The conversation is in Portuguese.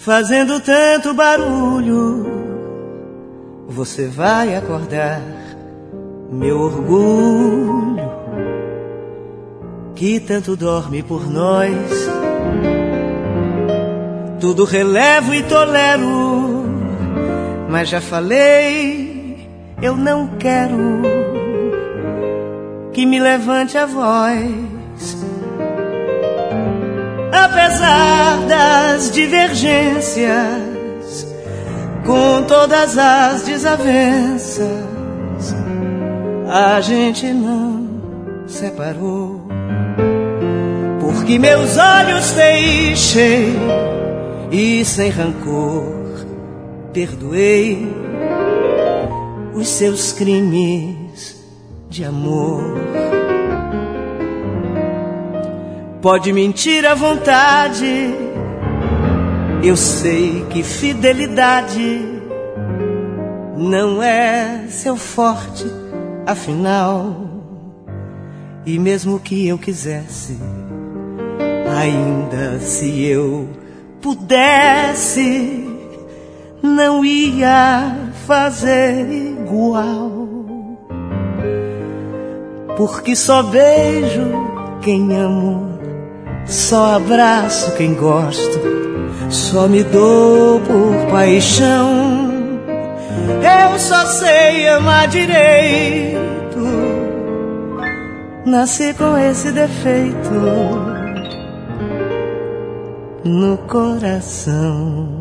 fazendo tanto barulho. Você vai acordar meu orgulho, que tanto dorme por nós. Tudo relevo e tolero, mas já falei, eu não quero que me levante a voz. Apesar das divergências, com todas as desavenças, a gente não separou. Porque meus olhos fechei e sem rancor perdoei os seus crimes de amor. Pode mentir à vontade, eu sei que fidelidade não é seu forte, afinal. E mesmo que eu quisesse, ainda se eu pudesse, não ia fazer igual. Porque só beijo quem amo, só abraço quem gosto, só me dou por paixão. Eu só sei amar direito, nasci com esse defeito no coração.